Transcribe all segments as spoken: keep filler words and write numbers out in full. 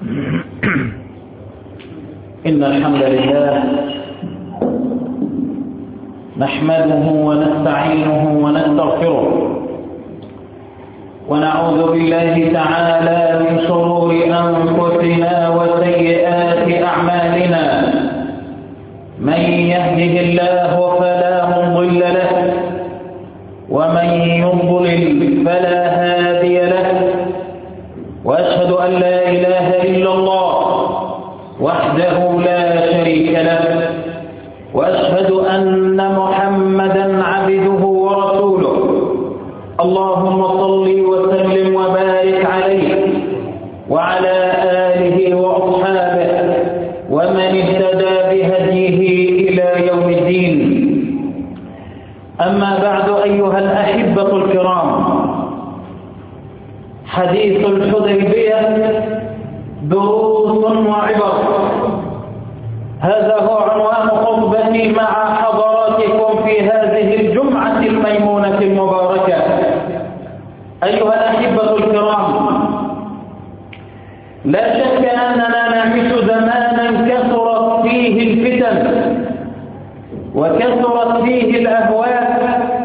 إن الحمد لله نحمده ونستعينه ونستغفره ونعوذ بالله تعالى من شرور أنفسنا وسيئات أعمالنا. من يهده الله فلا مضل له ومن يضلل فلا هادي له، وأشهد أن لا إله إلا الله وحده لا شريك له، وأشهد أن محمدا عبده ورسوله. اللهم صل وسلم وبارك عليه وعلى آله وأصحابه ومن اهتدى بهديه إلى يوم الدين. أما بعد أيها الأحبة الكرام، حديث الحديبية دروس وعبر، هذا هو عنوان خطبتي مع حضراتكم في هذه الجمعة الميمونة المباركة. أيها الأحبة الكرام، لا شك أننا نعيش زمانا كثرت فيه الفتن وكثرت فيه الأهواء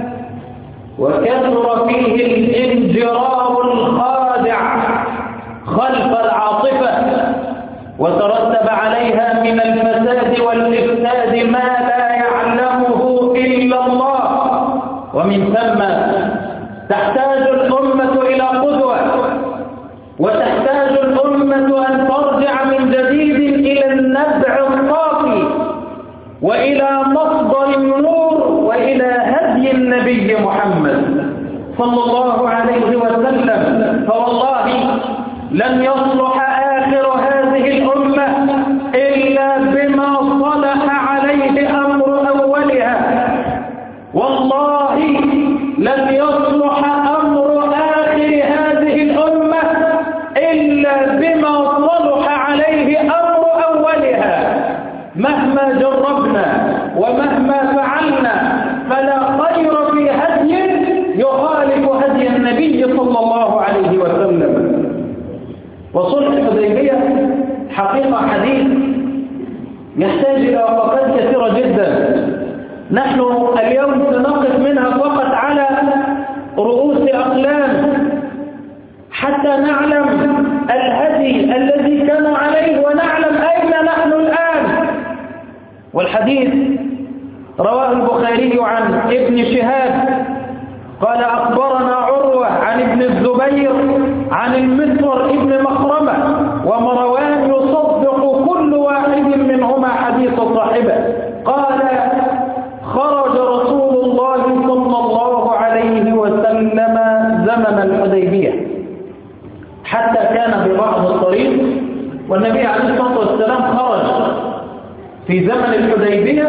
وكثر فيه الانجرار الخادع خلف العاطفة، وترتب عليها من الفساد والإفساد ما لا يعلمه إلا الله. ومن ثم تحتاج الأمة إلى قدوة، وتحتاج الأمة أن ترجع من جديد إلى النبع الصافي وإلى مصدر النور وإلى هدي النبي محمد صلى الله عليه وسلم. فوالله لن يصلح آخر هذه الأمة إلا بما صلح عليه أمر أولها. والله لن يصلح أمر آخر هذه الأمة إلا بما صلح عليه أمر أولها. مهما جربنا ومهما فعلنا فلا خير في هدي يخالف هدي النبي صلى الله عليه وسلم. وصلح الحديبية حقيقة حديث يحتاج إلى وقفات كثيرة جدا. نحن اليوم سنقف منها فقط على رؤوس أقلام حتى نعلم الهدي الذي كانوا عليه ونعلم أين نحن الآن. والحديث رواه البخاري عن ابن شهاب قال أخبرنا عروة عن ابن الزبير عن المسور ابن مخرمة ومروان يصدق كل واحد منهما حديث صاحبه. قال خرج رسول الله صلى الله عليه وسلم زمن الحديبية حتى كان ببعض الطريق، والنبي عليه الصلاة والسلام خرج في زمن الحديبية،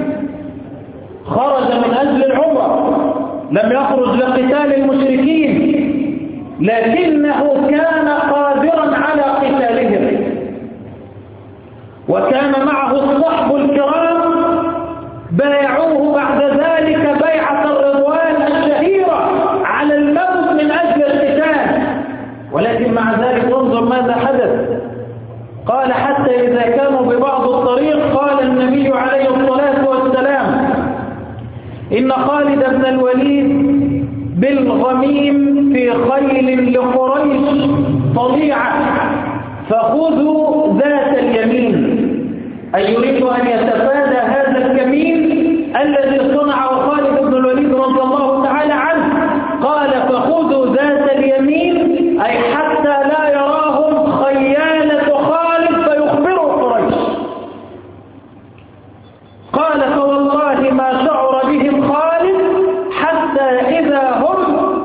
خرج من أجل العمرة، لم يخرج لقتال المشركين، لكنه كان قادرا على قتالهم، وكان معه الصحب الكرام بايعوه بعد ذلك بيعة الرضوان الشهيرة على الموت من أجل القتال. ولكن مع ذلك انظر ماذا حدث. قال حتى إذا كانوا ببعض الطريق قال النبي عليه الصلاة والسلام إن خالد بن الوليد بالغميم في خيل لقريش طليعة فخذوا ذات اليمين، أي يريد أن يتفادى هذا الكمين الذي صنعه خالد بن الوليد رضي الله تعالى عنه. قال فخذوا ذات اليمين أي حتى لا يراهم خيانة خالد فيخبروا قريش. قال فوالله ما شعر بهم خالد حتى إذا هم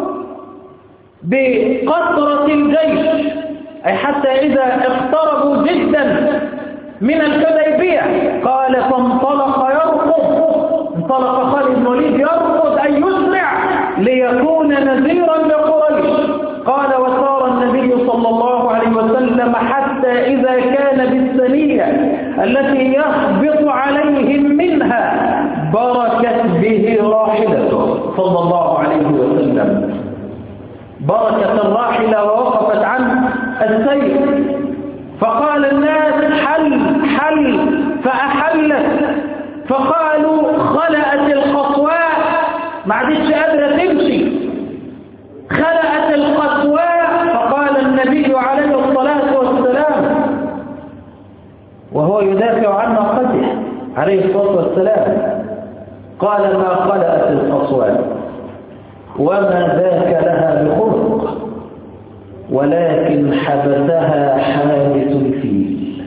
بقطرة الجيش، أي حتى إذا اقتربوا جدا من الحديبية. قال فانطلق يركض، انطلق خالد بن الوليد يركض أي يسرع ليكون نذيرا لقريش. قال وسار النبي صلى الله عليه وسلم حتى إذا كان بالثنية التي يهبط عليهم منها بركت به راحلته صلى الله عليه وسلم، بركة الراحلة ووقفت عنه السير. فقال الناس حل حل فأحلت، فقالوا خلأت القصواء، ما عادتش قادرة تمشي، خلأت القصواء. فقال النبي عليه الصلاة والسلام وهو يدافع عن ناقته عليه الصلاة والسلام، قال ما خلأت القصواء وما ذاك لها بخلق، ولكن حبسها حابس الفيل.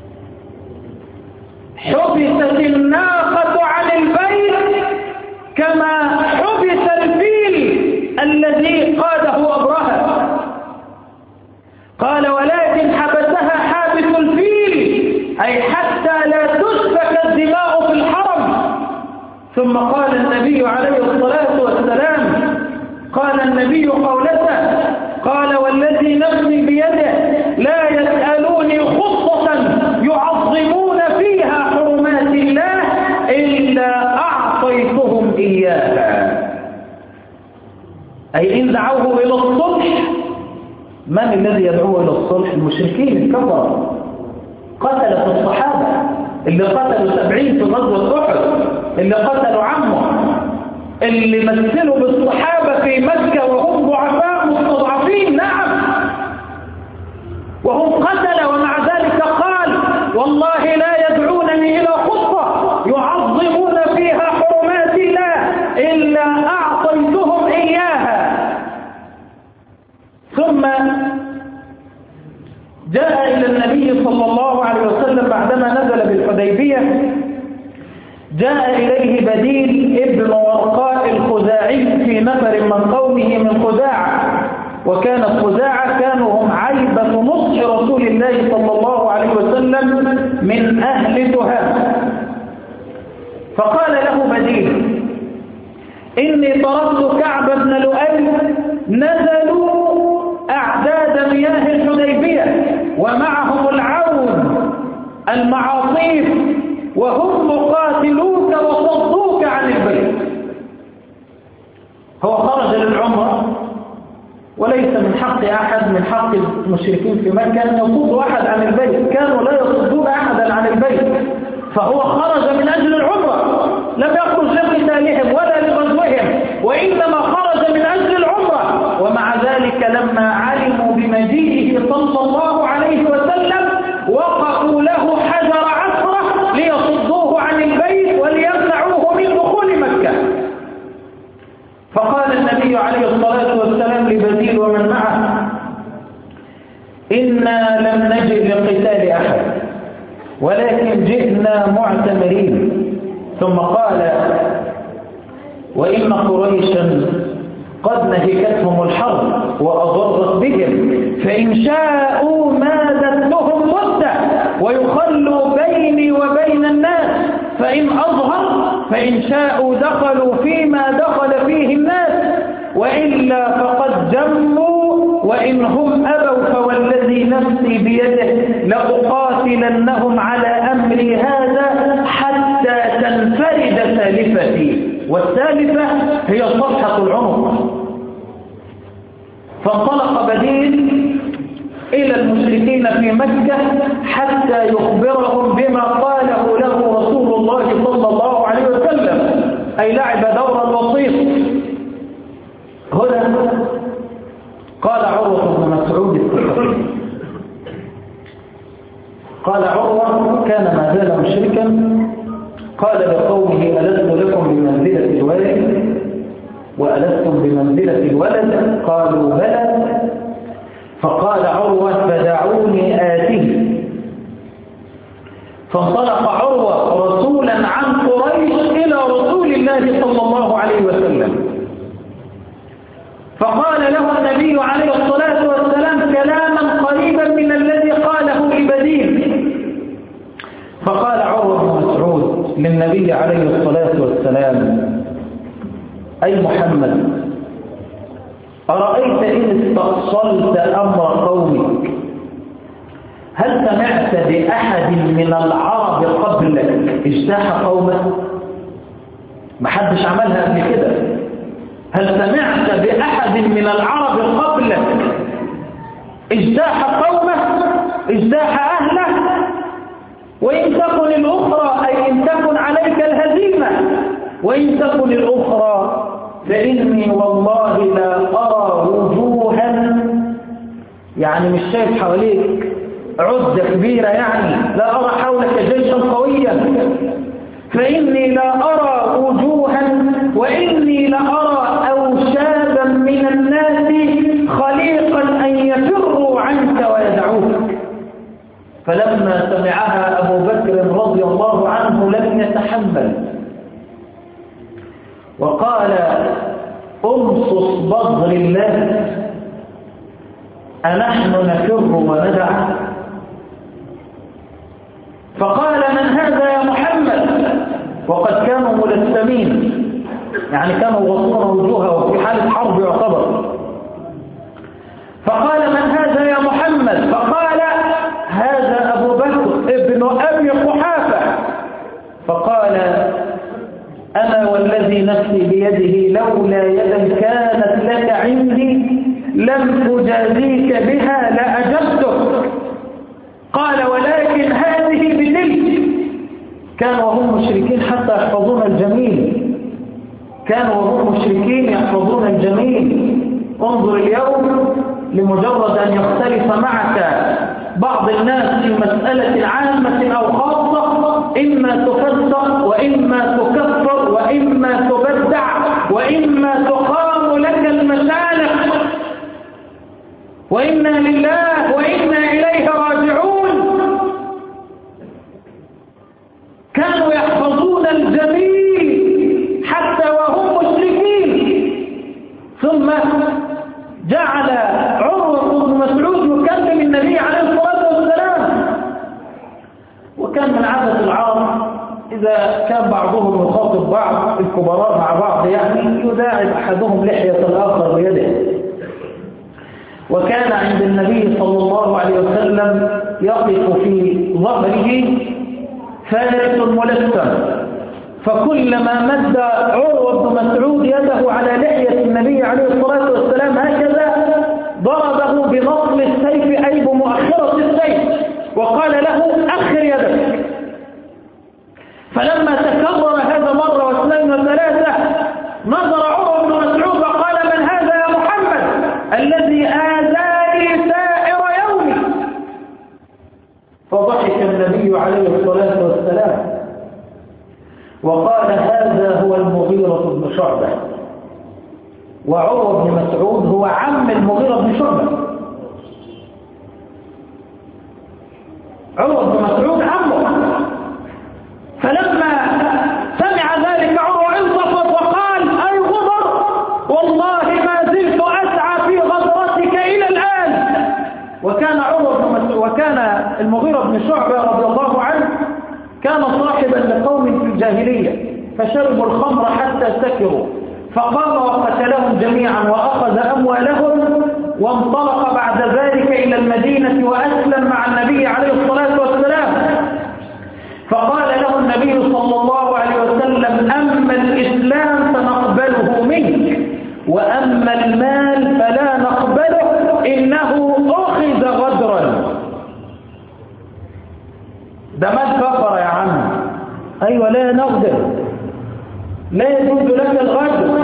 حبست الناقة عن البيت كما حبس الفيل الذي قاده أبرهة. قال ولكن حبسها حابس الفيل، أي حتى لا تسفك الدماء في الحرم. ثم قال النبي عليه الصلاة والسلام، قال النبي قولته، قال والذي نفسي بيده لا يسألوني خطة يعظمون فيها حرمات الله إلا أعطيتهم إياها. أي إن دعوه إلى الصلح، من الذي يدعوه إلى الصلح؟ المشركين الكفر، قتلت الصحابة اللي قتلوا سبعين في غزوة أحد، اللي قتلوا عمه، اللي مثلوا بالصحابة في مكة وهم ضعفاء مستضعفين، نعم، وهم قتل، ومع ذلك قال والله لا يدعونني إلى خطة يعظمون فيها حرمات الله إلا أعطيتهم إياها. ثم جاء إلى النبي صلى الله عليه وسلم بعدما نزل بالحديبية، جاء إليه بديل ابن ورقاء الخزاعي في نفر من قومه من خزاعة، وكان خزاعة كانوا هم عيبة نصح رسول الله صلى الله عليه وسلم من أهل تهام. فقال له بديل إني طردت كعب بن لؤي، نزلوا أعداد مياه الحديبية ومعهم العون المعاصيف، وهم مقاتلوك وصدوك عن البيت. هو خرج للعمرة، وليس من حق أحد من حق المشركين في مكة أن يصدوا أحد عن البيت، كانوا لا يصدون أحدا عن البيت، فهو خرج من أجل العمرة، لم يخرج لقتالهم ولا لغزوهم، وإنما خرج من أجل العمرة. ومع ذلك لما علموا بمجيئه صلى الله عليه وسلم وقفوا له حجر عثرة ليصدوه عن البيت وليمنعوه من دخول مكة. فقال النبي عليه الصلاة والسلام لبديل ومن معه إنا لم نجد لقتال أحد ولكن جئنا معتمرين. ثم قال وإن قريشا قد نهكتهم الحرب وأضرت بهم، فإن شاءوا مادتهم مدة ويخلوا بيني وبين الناس، فإن أظهر فإن شاءوا دخلوا فيما دخل فيه الناس، وإلا فقد جموا، وإن هم أبوا فوالذي نفسي بيده لأقاتلنهم على أمري هذا حتى تنفرد سالفتي. والسالفة هي صفحة العنق. فانطلق بديل إلى المشركين في مكة حتى يخبرهم بما قاله له رسول الله صلى الله عليه وسلم، أي لعب دور الوسيط. هنا قال عروة بن مسعود الثقفي، قال عروة كان ما زال مشركا، قال لقومه ألست لكم بمنزلة الوالد وألستم بمنزلة الولد؟ قالوا بلى. فقال عروة فدعوني آتيه. فانطلق عروة رسولا عن قريش إلى رسول الله صلى الله عليه وسلم، فقال له النبي عليه الصلاة والسلام كلاما قريبا من الذي قاله لبديل. فقال عروة بن مسعود للنبي عليه الصلاة والسلام أي محمد أرأيت إن استأصلت أمر قومك هل سمعت بأحد من العرب قبلك اجتاح قومه؟ ما حدش عملها قبل كده. هل سمعت بأحد من العرب قبلك اجتاح قومه؟ اجتاح أهله، وإن تكن الأخرى أي إن تكن عليك الهزيمة، وإن تكن الأخرى فإني والله لا أرى وجوها، يعني مش شايف حواليك عدة كبيرة، يعني لا أرى حولك جيشا قويا، فإني لا أرى وجوها وإني لأرى أوشابا من الناس خليقا أن يفروا عنك ويدعوك. فلما سمعها أبو بكر رضي الله عنه لم يتحمل وقال أمصص بظر الله أنحن نفر وندع؟ فقال من هذا يا محمد؟ وقد كانوا ملثمين، يعني كانوا يغطون وجوههم في حالة حرب يعتبر. فقال من هذا يا محمد؟ فقال هذا أبو بكر ابن أبي قحافة. فقال أنا والذي نفسي بيده لولا يدا كانت لك عندي لم أجازيك بها لأجبتك. قال ولكن هذه بتلك. كانوا وهم مشركين حتى يحفظون الجميل، كانوا وهم مشركين يحفظون الجميل. انظر اليوم لمجرد أن يختلف معك بعض الناس في مسألة عامة أو خاصة، إما تفسق وإما تكفر وإما تبدع وإما تقام لك المشانق، وإنا لله وإنا إليه راجعون. كانوا يحفظون الجميل حتى وهم مشركين. ثم جعل عروة بن مسعود يكلم النبي عليه الصلاة والسلام، وكان من عادة العرب إذا كان بعضهم يخاطب بعض الكبراء مع بعض يعني يداعب أحدهم لحية الآخر بيده. وكان عند النبي صلى الله عليه وسلم يقف في ظهره فارس ملثم، فكلما مد عروة بن مسعود يده على لحية النبي عليه الصلاة والسلام هكذا ضربه بنصل السيف أي بمؤخرة السيف وقال له أخر يدك. فلما تكرر هذا مرة واثنين وثلاثة نظر عروة بن مسعود وقال من هذا يا محمد الذي آذاني سائر يومي؟ فضحك النبي عليه الصلاة والسلام وقال هذا هو المغيرة بن شعبة. وعروة بن مسعود هو عم المغيرة بن شعبة، عروة بن مسعود عمه. فلما سمع ذلك عروة انصفت وقال أي غدر، والله ما زلت أسعى في غدرتك إلى الآن. وكان عروة بن مسعود وكان المغيرة بن شعبة رضي الله عنه كان صاحبا لقوم في الجاهلية فشربوا الخمر حتى سكروا، فقام وقتلهم جميعا وأخذ أموالهم وانطلق بعد ذلك إلى المدينة وأسلم مع النبي عليه الصلاة والسلام. فقال له النبي صلى الله عليه وسلم أما الإسلام فنقبله منك وأما المال فلا نقبله إنه أخذ غدرا. ده مال كفر يا عم. أيوة لا نغدر، لا يجوز لك الغدر.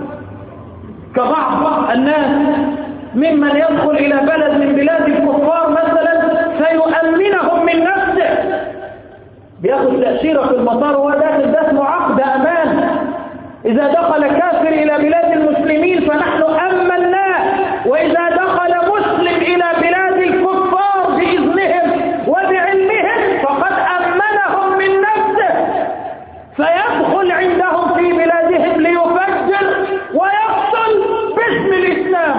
كبعض الناس ممن يدخل إلى بلد من بلاد الكفار مثلا فيؤمنهم من نفسه، بياخذ تأشيرة في المطار وهو داخل، ده اسمه عقد أمان. إذا دخل كافر إلى بلاد المسلمين فنحن أمناه، وإذا دخل مسلم إلى بلاد الكفار بإذنهم وبعلمهم فقد أمنهم من نفسه، فيدخل عندهم في بلادهم ليفجر ويقتل باسم الإسلام.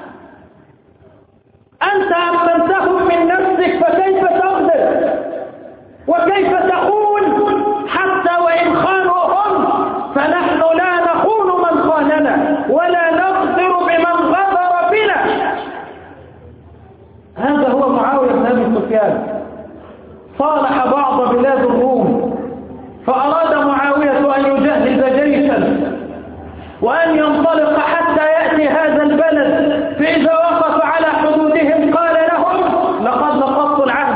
أنت أمنتهم من نفسك فكيف تغدر وكيف تخون؟ حتى وإن خانوا هم فنحن لا نخون من خاننا ولا نغدر بمن غدر بنا. هذا هو معاوية بن أبي سفيان. صالح بعض بلاد الروم فأراد معاوية أن يجهز جيشا وأن ينطلق حتى يأتي هذا البلد، فإذا وقف على حدودهم قال لهم لقد نقضت العهد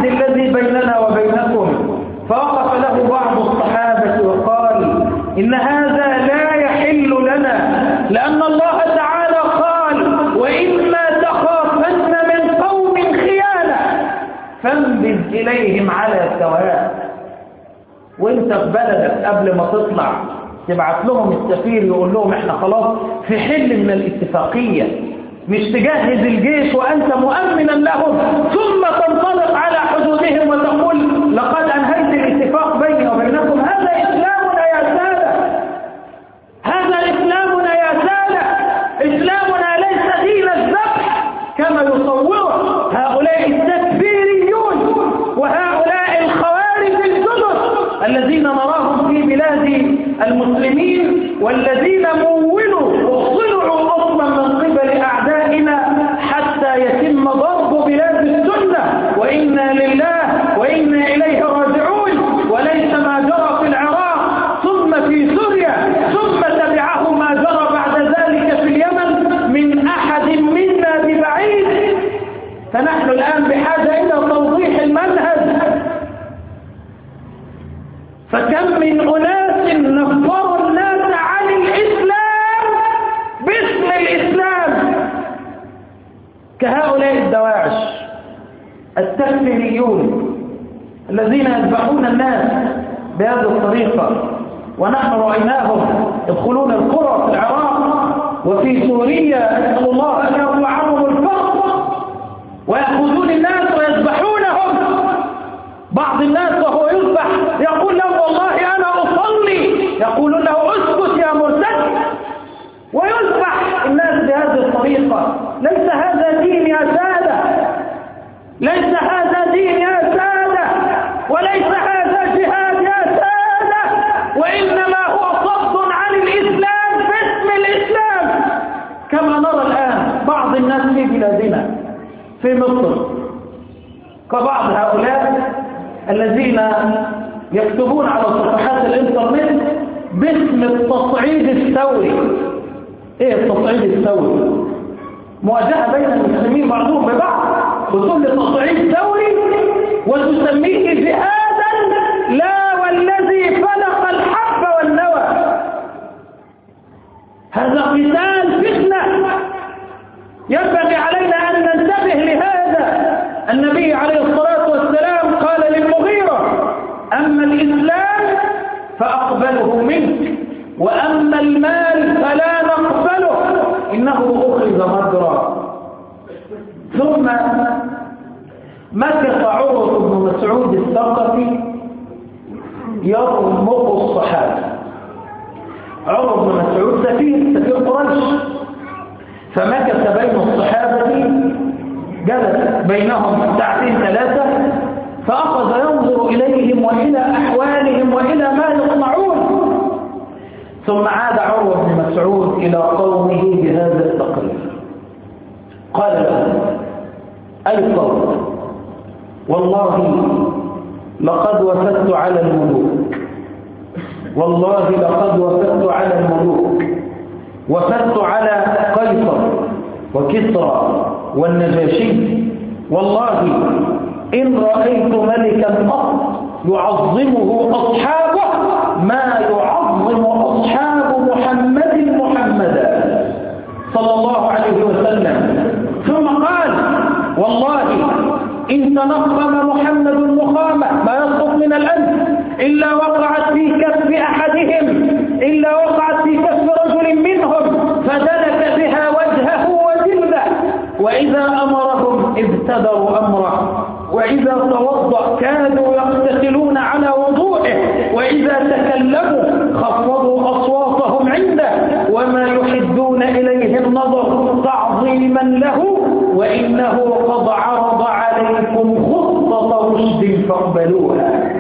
فانبذ إليهم على سواء. وانت في بلدك قبل ما تطلع تبعت لهم السفير يقول لهم احنا خلاص في حل من الاتفاقية، مش تجهز الجيش وأنت مؤمنا لهم ثم تنطلق على حدودهم وتقول لقد أنهيت الاتفاق بيني وبينكم. هذا إسلامنا يا سادة، هذا إسلامنا يا سادة. إسلامنا ليس دين الذبح كما يصوره هؤلاء التكفيريون وهؤلاء الخوارج الجدد الذين نراهم في بلاد المسلمين، والذين مولوا وصنعوا أصلا من قبل أعدائنا حتى يتم ضرب بلاد السنة، وإنا لله وإنا إليه راجعون. وليس ما جرى في العراق ثم في سوريا ثم تبعه ما جرى بعد ذلك في اليمن من أحد منا ببعيد. فنحن الآن بحاجة إلى توضيح المنهج. فكم من أناس نفروا الناس عن الإسلام باسم الإسلام كهؤلاء الدواعش التكفيريون الذين يذبحون الناس بهذه الطريقة. ونحن رأيناهم يدخلون القرى في العراق وفي سوريا، أسأل الله أن يرفع عنهم الفقر، ويأخذون الناس ويذبحونهم. بعض الناس وهو يذبح يقول له والله أنا أصلي، يقولون له اسكت يا مرتد، ويذبح الناس بهذه الطريقة. ليس هذا دين يا سادة، ليس هذا دين يا سادة، وليس هذا جهاد يا سادة، وإنما هو صد عن الإسلام باسم الإسلام. كما نرى الآن بعض الناس في بلادنا في مصر كبعض هؤلاء الذين يكتبون على صفحات الانترنت باسم التصعيد الثوري. ايه التصعيد الثوري؟ مواجهة بين المسلمين بعضهم ببعض، وتقول تصعيد ثوري وتسميه جهادا. لا والذي فلق الحب والنوى، هذا قتال فتنة ينبغي علينا أن ننتبه لهذا. النبي عليه الصلاة والسلام قال للمغيرة أما الإسلام فأقبله منك، وأما المال فلا نقبله إنه أخذ مجرى. ثم مكث عروة بن مسعود الثقفي يرمق الصحابة. عروة بن مسعود سفير سفير قريش، فمكث بين الصحابة، جلس بينهم ساعتين ثلاثة، فأخذ ينظر إليهم وإلى أحوالهم وإلى ما يصنعون. ثم عاد عروة بن مسعود إلى قومه بهذا التقرير، قال له أي قوم، والله لقد وفدت على الملوك، والله لقد وفدت على الملوك، وفدت على قيصر وكسرى والنجاشي، والله إن رأيت ملكا قط يعظمه أصحابه ما يعظم أصحاب محمد محمدا صلى الله عليه وسلم. ثم قال والله إن تنقم محمد مخامة ما يسقط من الأنف إلا وقعت في كف أحدهم إلا وقعت في كف رجل منهم فدلك بها وجهه وجلده، وإذا أمرهم ابتدروا أمره، وإذا توضأ كادوا يقتتلون على وضوئه، وإذا تكلموا خفضوا أصواتهم عنده، وما يحدون إليه النظر تعظيما له، وإنه قد عرض عليكم خطة رشد فاقبلوها.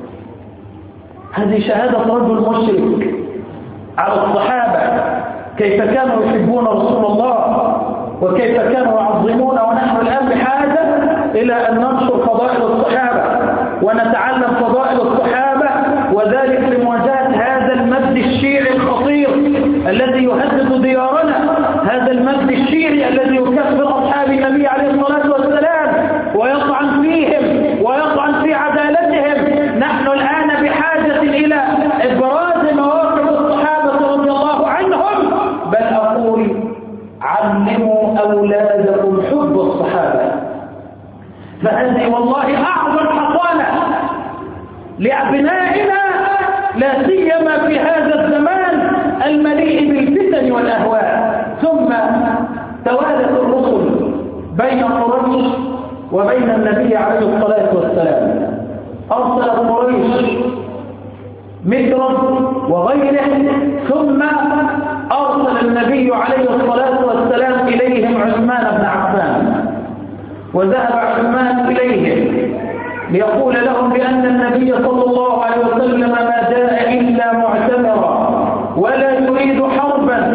هذه شهادة رجل مشرك على الصحابة كيف كانوا يحبون رسول الله وكيف كانوا يعظمون. ونحن الآن بحاجة إلى أن ننشر فضائل الصحابة ونتعلم فضائل الصحابة، وذلك لمواجهة هذا المد الشيعي الخطير الذي يهدد ديارنا، هذا المد الشيعي الذي يكفر أصحاب النبي عليه الصلاة والسلام ويطعن فيهم ويطعن في عدالتهم. نحن الآن بحاجة إلى إبراز مواقف الصحابة رضي الله عنهم، بل أقول علموا أولادكم حب الصحابة، فهذا وهذه والله أعظم حصانة لأبنائنا، لا سيما في هذا الزمان المليء بالفتن والأهواء. ثم توالت الرسل بين قريش وبين النبي عليه الصلاة والسلام. أرسل قريش مكرا وغيره، ثم أرسل النبي عليه الصلاة والسلام إليهم عثمان بن عفان، وذهب عثمان إليهم ليقول لهم بأن النبي صلى الله عليه وسلم ما جاء إلا معتمرا ولا يريد حربا،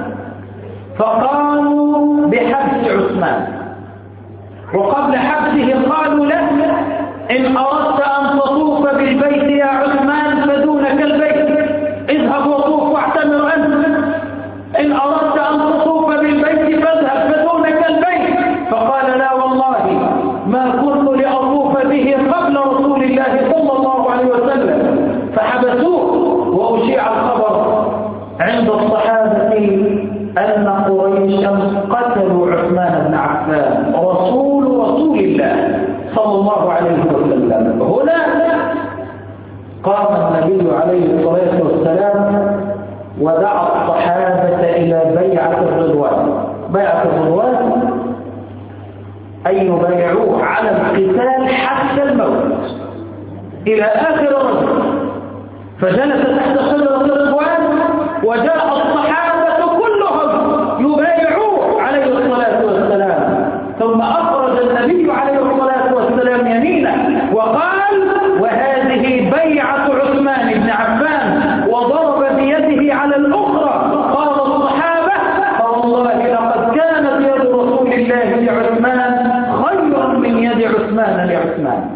فقالوا بحبس عثمان. وقبل حبسه قالوا له إن أردت أن تطوف بالبيت يا عثمان فدونك البيت، اذهب وطوف واعتمر أنت. إن أردت أن تطوف بالبيت فاذهب فدونك البيت. فقال لا والله ما كنت لأطوف به قبل رسول الله صلى الله عليه وسلم. فحبسوه، وأشيع الخبر عند الصحابة أن قريشا قتلوا عثمان بن عفان رسول رسول الله صلى الله عليه وسلم. هنا قام النبي عليه الصلاة والسلام ودعا الصحابة إلى بيعة الرضوان. بيعة الرضوان أن يبايعوه على القتال حتى الموت إلى آخر رجل. فجلس تحت شجرة الرضوان وجاء الصحابة كلهم يبايعوه عليه الصلاة والسلام. ثم أخرج النبي عليه الصلاة والسلام يمينه وقال وهذه بيعة عثمان بن عفان، وضرب بيده على الأخرى. قال الصحابة فوالله لقد كانت يد رسول الله لعثمان خيرا من يد عثمان لعثمان.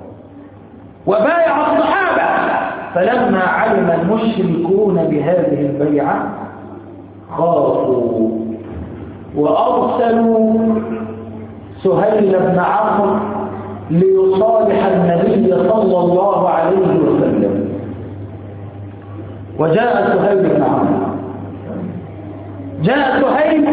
وبايع الصحابة. فلما علم المشركون بهذه البيعة خافوا وأرسلوا سهيل بن عمرو ليصالح النبي صلى الله عليه وسلم. وجاء سهيل بن عمرو. جاء سهيل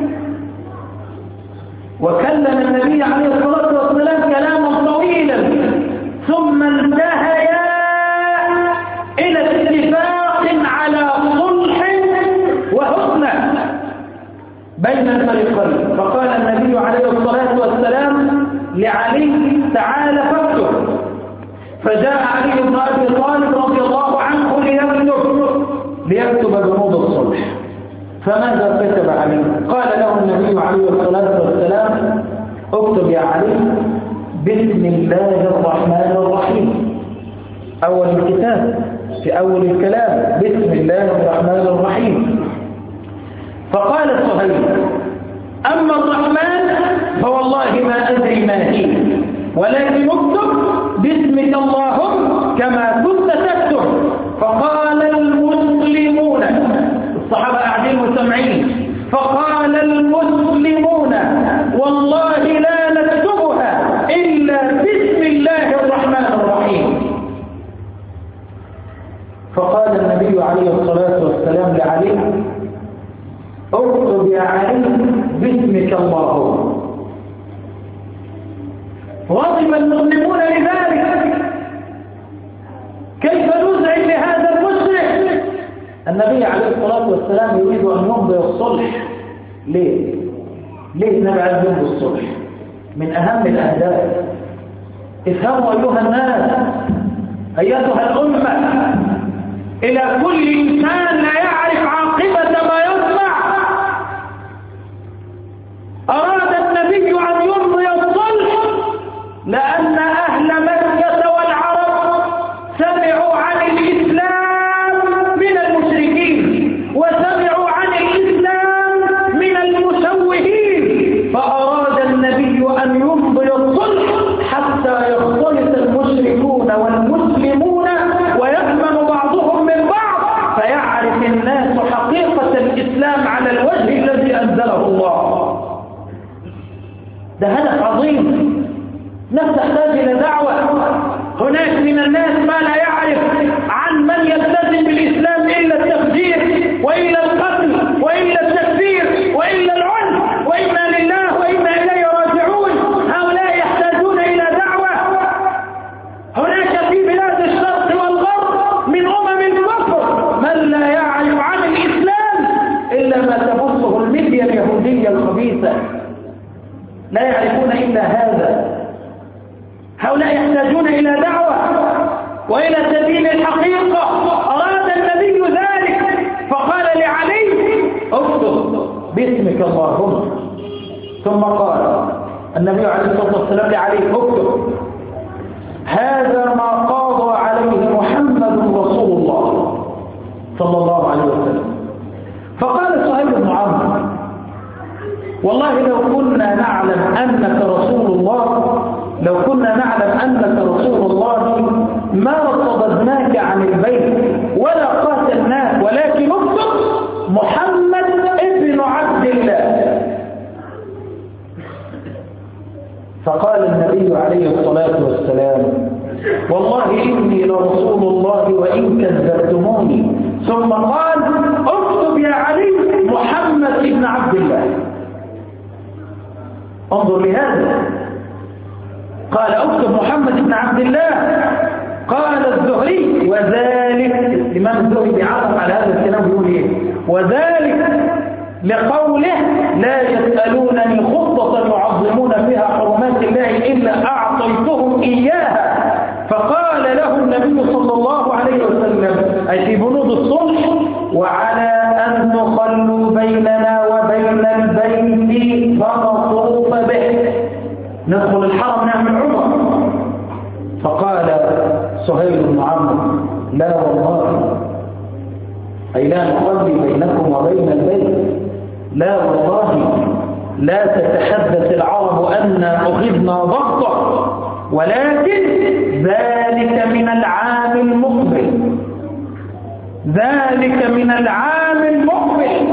وكلم النبي عليه الصلاة والسلام كلاما طويلا، ثم انتهيا إلى اتفاق على صلح وهدنة بين الفريقين. فقال النبي عليه الصلاة والسلام لعلي تعال فاكتب. فجاء علي بن أبي طالب رضي الله عنه ليكتب ليكتب بنود الصلح. فماذا كتب علي؟ قال له النبي عليه الصلاة والسلام اكتب يا علي بسم الله الرحمن الرحيم. أول الكتاب في أول الكلام بسم الله الرحمن الرحيم. فقال سهيل أما الرحمن فوالله ما أدري ما هي، ولكن اكتب باسمك اللهم كما كنت تكتب. فقال المسلمون، الصحابة قاعدين مستمعين، فقال المسلمون والله لا نكتبها إلا بسم الله الرحمن الرحيم. فقال النبي عليه الصلاة والسلام لعلي اكتب يا علي باسمك اللهم. غضب المسلمون لذلك، كيف نزعج لهذا المشرك؟ النبي عليه الصلاة والسلام يريد أن يمضي الصلح. ليه؟ ليه النبي عايز يمضي الصلح؟ من أهم الأهداف. افهموا أيها الناس أيتها الأمة، إلى كل إنسان لا يعرف عاقبة ما يصنع. أراد النبي أن يمضي الصلح لأن أهل مكة والعرب سمعوا عن الإسلام من المشركين وسمعوا عن الإسلام من المشوهين. فأراد النبي أن يمضي الصلح حتى يختلط المشركون والمسلمون ويأمن بعضهم من بعض، فيعرف الناس حقيقة الإسلام على الوجه الذي أنزله الله. ده هدف عظيم. ناس تحتاج إلى دعوة. هناك من الناس ما لا يعرف عن من يلتزم بالإسلام إلا التفجير وإلا القتل وإلا التكفير وإلا العنف، وإنا لله وإنا إليه راجعون. هؤلاء يحتاجون إلى هؤلاء يحتاجون إلى دعوة وإلى سبيل الحقيقة. أراد النبي ذلك فقال لعلي اكتب باسمك اللهم. ثم قال النبي عليه الصلاة والسلام لعلي اكتب هذا ما قاضى عليه محمد رسول الله صلى الله عليه وسلم. فقال سهيل بن عمرو والله لو كنا نعلم أنك رسول الله لو كنا نعلم أنك رسول الله ما رصدناك عن البيت ولا قاتلناك، ولكن اكتب محمد ابن عبد الله. فقال النبي عليه الصلاة والسلام والله إني لرسول الله وإن كذبتموني. ثم قال اكتب يا علي محمد ابن عبد الله. انظر لهذا، قال اكتب محمد بن عبد الله. قال الزهري وذلك، الإمام الزهري بيعرف على هذا الكلام بيقول ايه؟ وذلك لقوله لا يسألونني خطة يعظمون فيها حرمات الله إلا أعطيتهم إياها. فقال له النبي صلى الله عليه وسلم أي في بنود الصلح وعلى أن تخلوا بيننا وبين البيت فنطوف به، ندخل الحرم نعمل عمره. فقال سهيل بن عمرو لا والله أي لا نخلي بينكم وبين البيت، لا والله لا تتحدث العرب أن أخذنا ضغطا، ولكن ذلك من العام المقبل، ذلك من العام المقبل.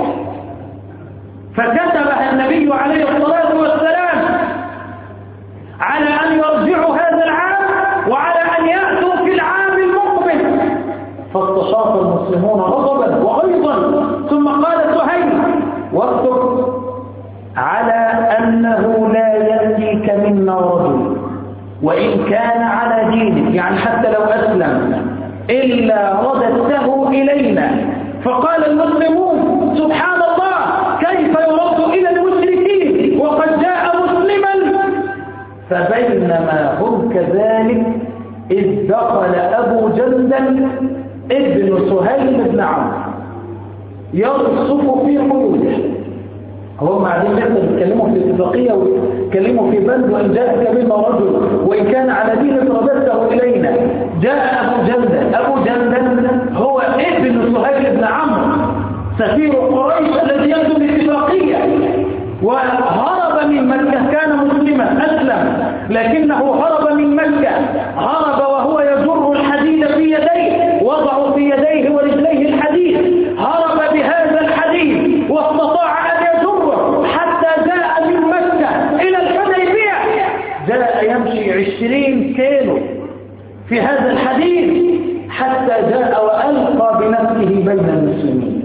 فكتبها النبي عليه الصلاة والسلام على أن يرجعوا هذا العام وعلى أن يأتوا في العام المقبل. فاستشاط المسلمون غضبا وغيظا. ثم قال سهيل واكتب على أنه لا يأتيك منا رجل وإن كان على دينك، يعني حتى لو أسلم إلا رددته إلينا. فقال المسلمون سبحان الله كيف يرد إلى المشركين وقد جاء مسلما. فبينما هم كذلك إذ دخل أبو جندل ابن سهيل بن عمرو يرصف في قيوده. هم قاعدين يتكلموا في اتفاقية ويتكلموا في بند وإن جاءك بنا رجل وإن كان على دينك رددته إلينا. جاء أبو جندل، أبو جندل هو ابن سهيل بن عمرو سفير قريش الذي يبدو باتفاقية، وهرب من مكة، كان مسلما أسلم لكنه هرب من مكة، هرب وهو يجر الحديد في يديه، وضعوا في يديه ورجليه الحديد، هرب بهذا الحديد واستطاع أن يجره حتى جاء من مكة إلى الحديبية. جاء يمشي عشرين كيلو في هذا الحديد حتى جاء وألقى بنفسه بين المسلمين.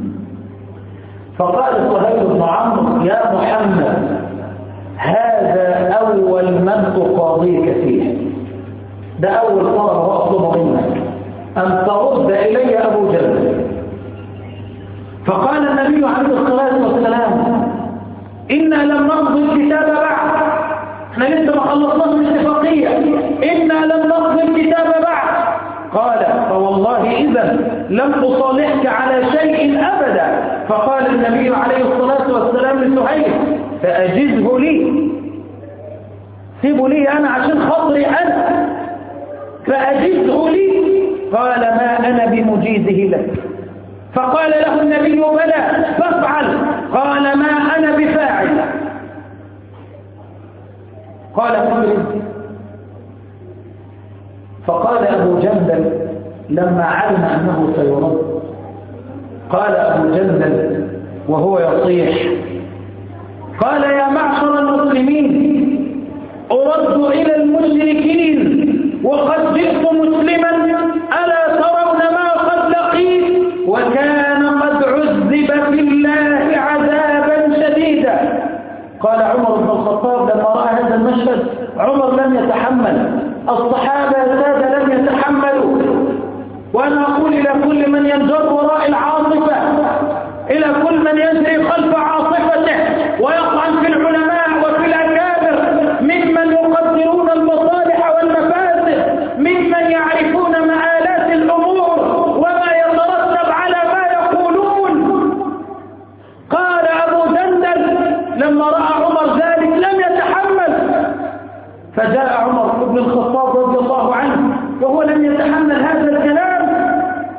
فقال سهيل بن عمرو يا محمد هذا أول من أقاضيك فيه، ده أول طلب أطلب منك أن ترد إلي أبو جهل. فقال النبي عليه الصلاة والسلام إنا لم نقضي الكتاب بعد، احنا لسه ما خلصناش الاتفاقية، إنا لم نقضي الكتاب بعد. قال فوالله إذا لم أصالحك على شيء أبدا. فقال النبي عليه الصلاة والسلام لسهيل فأجزه لي، سيبه لي أنا عشان خاطري أنا، فأجزه لي. قال ما أنا بمجيزه لك. فقال له النبي بلى فافعل. قال ما أنا بفاعل. قال فارد. فقال أبو جندل لما علم أنه سيرد، قال أبو جندل وهو يصيح قال يا معشر المسلمين أرد إلى المشركين وقد جئت مسلما، ألا ترون ما قد لقيت وكان قد عذب في الله عذابا شديدا. قال عمر بن الخطاب لما رأى هذا المشهد عمر لم يتحمل، الصحابة السادة لم يتحملوا. وأنا أقول إلى كل من ينجر وراء العاصفة، إلى كل من يجري خلف عاصفته ويطعن في العلماء وفي الأكابر ممن يقدرون المصالح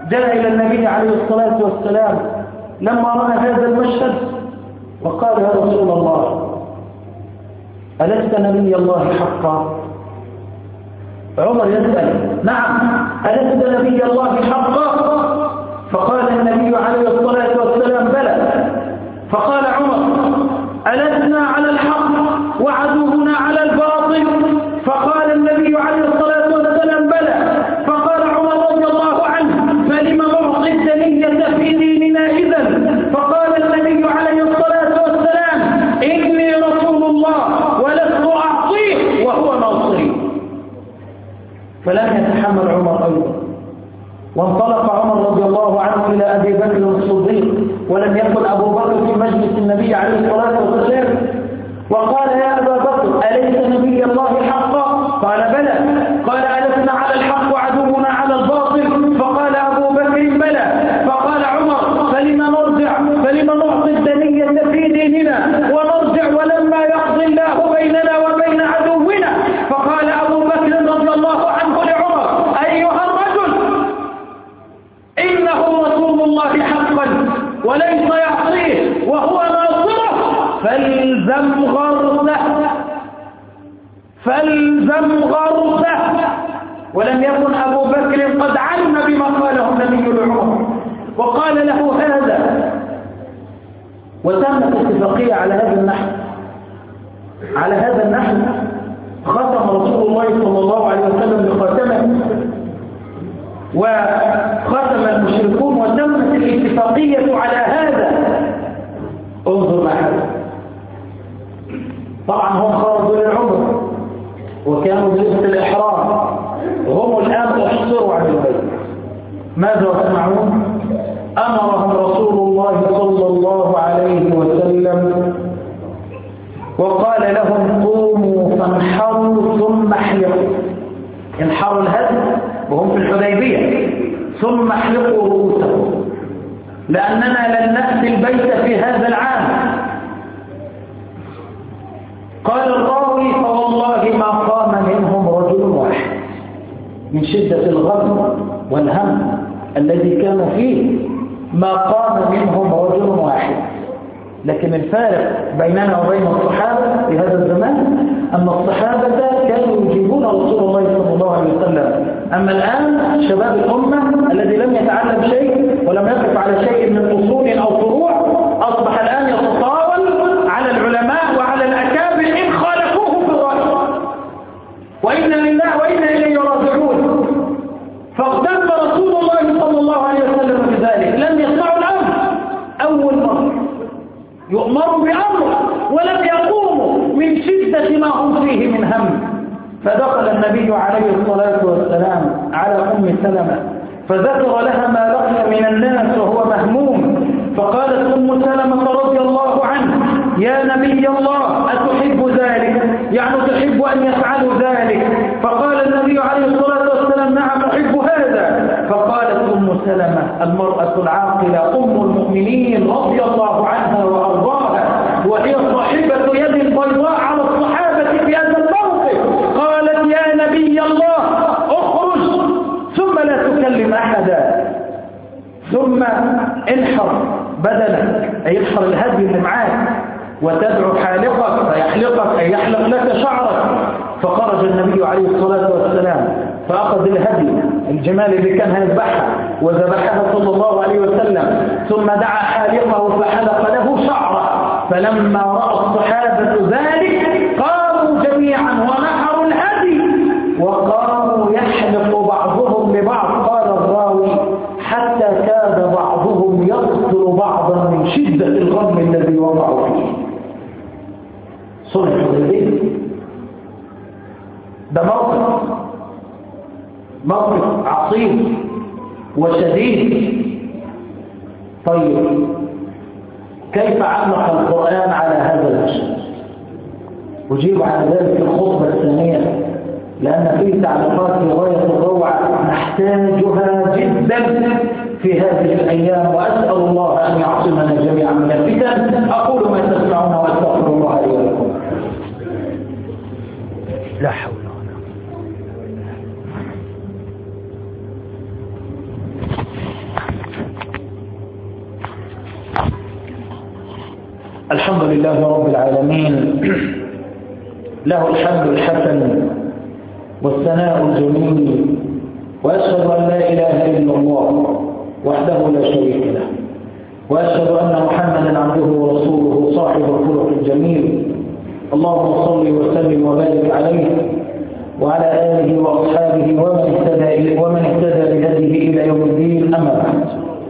جاء إلى النبي عليه الصلاة والسلام لما رأى هذا المشهد وقال: يا رسول الله، ألست نبي الله حقا؟ عمر يسأل: نعم، ألست نبي الله حقا؟ فقال النبي عليه الصلاة والسلام: بلى. فقال عمر: ألسنا على الحق وعدونا على الباطل؟ فقال النبي عليه الصلاة والسلام: بلى. فقال عمر رضي الله عنه: فلم نعطي الدنية في ديننا إذن؟ فقال النبي عليه الصلاة والسلام: إني رسول الله ولست أعطيه وهو ناصري. فلم يتحمل عمر أيضا، وانطلق عمر رضي الله عنه إلى أبي بكر الصديق، ولم يكن أبو بكر في مجلس النبي عليه الصلاة والسلام، وقال: يا أبا بكر، أليس نبي الله حقا؟ قال: بلى. قال: ألسنا على الحق وعدونا على الباطل؟ فقال أبو بكر: بلى. فقال عمر: فلم نرجع فلم نعطي الدنية في ديننا ونرجع ولما يقضي الله بيننا وبين عدونا؟ فقال أبو بكر رضي الله عنه لعمر: أيها الرجل، إنه رسول الله حقا وليس يعصيه وهو ناصره، فالزم غرسه فالزم غرسه. ولم يكن أبو بكر قد علم بما قاله النبي لعمر وقال له هذا، وتمت اتفاقية على هذا النحو. على هذا النحو ختم رسول الله صلى الله عليه وسلم بخاتمه، وختم المشركون، وتمت الاتفاقية على هذا. انظر ما حدث. طبعا هم خرجوا للعمر وكانوا بلبس الإحرام، وهم الآن احصروا عن البيت. ماذا يصنعون؟ أمرهم رسول الله صلى الله عليه وسلم وقال لهم: قوموا فانحروا ثم احلقوا. انحروا الهدي وهم في الحديبية، ثم احلقوا رؤوسهم، لأننا لن نأتي البيت في هذا العام. قال الراوي: فوالله ما قام منهم رجل واحد، من شدة الغم والهم الذي كانوا فيه ما قام منهم رجل واحد. لكن الفارق بيننا وبين الصحابة في هذا الزمان أن الصحابة كانوا يجيبون رسول الله صلى الله عليه وسلم، أما الآن شباب الأمة الذي لم يتعلم شيء ولم يقف على شيء من أصول أو فروع أصبح الآن يتطاول على العلماء وعلى الأكابر إن خالفوه في الرأي، وإنا لله وإنا إليه راجعون. فاغتم رسول الله صلى الله عليه وسلم بذلك، لم يسمعوا الأمر أول مرة، يؤمروا بأمر ولم يقوموا من شدة ما هم فيه من هم. فدخل النبي عليه الصلاة والسلام على أم سلمة فذكر لها ما لقي من الناس وهو مهموم، فقالت أم سلمة رضي الله عنه: يا نبي الله، أتحب ذلك؟ يعني تحب أن يفعلوا ذلك؟ فقال النبي عليه الصلاة والسلام: نعم، أحب هذا. فقالت أم سلمة المرأة العاقلة أم المؤمنين رضي الله عنها وأرضاها، وهي صاحبة يد بيضاء على الصحابة في هذا الموقف، قالت: يا نبي الله، اخرج ثم لا تكلم أحدا، ثم انحر بدنك، أي انحر الهدي اللي معاك، وتدعو حالقك فيحلقك، أي يحلق لك شعرك. فخرج النبي عليه الصلاة والسلام فأخذ الهدي، الجمال اللي كان هيذبحها، وذبحها صلى الله عليه وسلم، ثم دعا حالقه فحلق له شعره. فلما رأى الصحابة ذلك قاموا جميعا ونحروا الهدي، وقاموا يحلق بعضهم لبعض. قال الراوي: حتى كاد بعضهم يقتل بعضا من شدة الغم الذي وقعوا فيه. صلح الحديبية ده موقف موقف عصيب وشديد. طيب، كيف علق القرآن على هذا المشهد؟ أجيب على ذلك في الخطبة الثانية، لأن فيه تعليقات في غاية الروعة نحتاجها جدا في هذه الأيام، وأسأل الله أن يعصمنا جميعا من الفتن. أقول ما تسمعون وأستغفر الله لي ولكم. لا حول ولا قوة. لله رب العالمين، له الحمد الحسن والثناء الجميل، وأشهد أن لا إله إلا الله وحده لا شريك له، وأشهد أن محمدا عبده ورسوله صاحب الخلق الجميل. اللهم صل وسلم وبارك عليه وعلى آله وأصحابه ومن اهتدى ومن اهتدى بهديه إلى يوم الدين. أما بعد،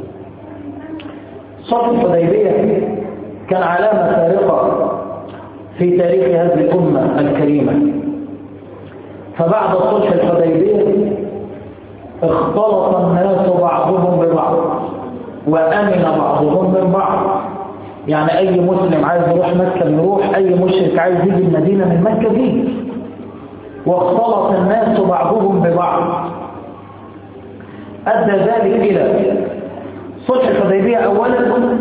صلح الحديبية كان علامة فارقة في تاريخ هذه الأمة الكريمة. فبعد صلح الحديبية اختلط الناس بعضهم ببعض وأمن بعضهم من بعض. يعني أي مسلم عايز يروح مكة يروح، أي مشرك عايز يجي المدينة من مكة يجي. واختلط الناس بعضهم ببعض، أدى ذلك إلى صلح الحديبية. أولا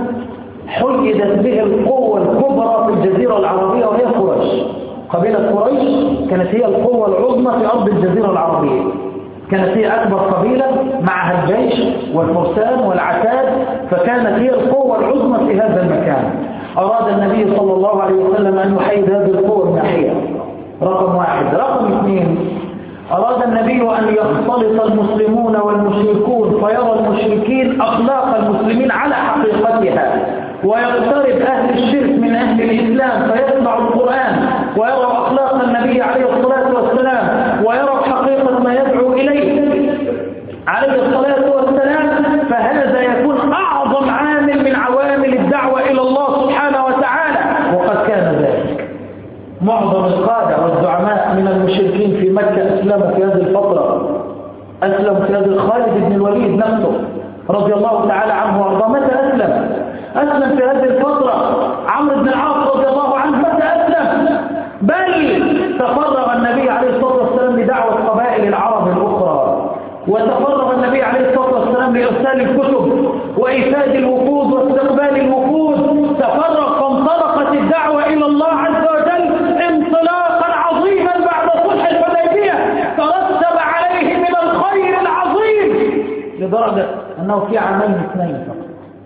حيدت به القوة الكبرى في الجزيرة العربية وهي قريش. قبيلة قريش كانت هي القوة العظمى في أرض الجزيرة العربية، كانت هي أكبر قبيلة معها الجيش والفرسان والعتاد، فكانت هي القوة العظمى في هذا المكان. أراد النبي صلى الله عليه وسلم أن يحيد هذه القوة الناحية، رقم واحد. رقم اثنين، أراد النبي أن يختلط المسلمون والمشركون فيرى المشركين أخلاق المسلمين على حقيقتها، ويقترب أهل الشرك من أهل الإسلام فيسمعوا القرآن ويروا أخلاق النبي عليه الصلاة والسلام ويروا حقيقة ما يدعو إليه عليه الصلاة والسلام. فهذا يكون أعظم عامل من عوامل الدعوة إلى الله سبحانه وتعالى، وقد كان ذلك. معظم القادة والزعماء من المشركين في مكة أسلموا في هذه الفترة. أسلم في هذه خالد بن الوليد نفسه رضي الله تعالى عنه وارضاه. متى أسلم؟ أسلم في هذه الفترة. عمرو بن العاص رضي الله عنه متى أسلم؟ بل تفرغ النبي عليه الصلاة والسلام لدعوة قبائل العرب الأخرى، وتفرغ النبي عليه الصلاة والسلام لإرسال الكتب وإيفاد الوفود واستقبال الوفود. تفرغ فانطلقت الدعوة إلى الله عز وجل انطلاقا عظيما بعد صلح الحديبية ترتب عليه من الخير العظيم، لدرجة أنه في عامين اثنين فقط،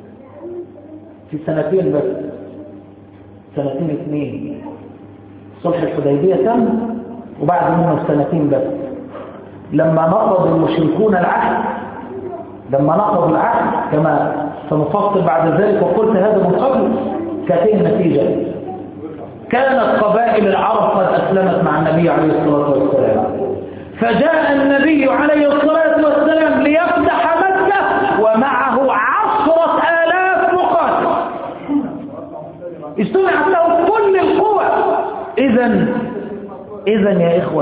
في سنتين بس، سنتين اثنين. صلح الحديبية تم وبعد منه سنتين بس، لما نقض المشركون العهد، لما نقضوا العهد كما سنفصل بعد ذلك وقلت هذا من قبل، كانت النتيجة كانت قبائل العرب قد أسلمت مع النبي عليه الصلاة والسلام. فجاء النبي عليه الصلاة والسلام ليفتح مكة ومعه عشرة آلاف مقاتل، اجتمعت له كل القوى. إذن إذن يا إخوة،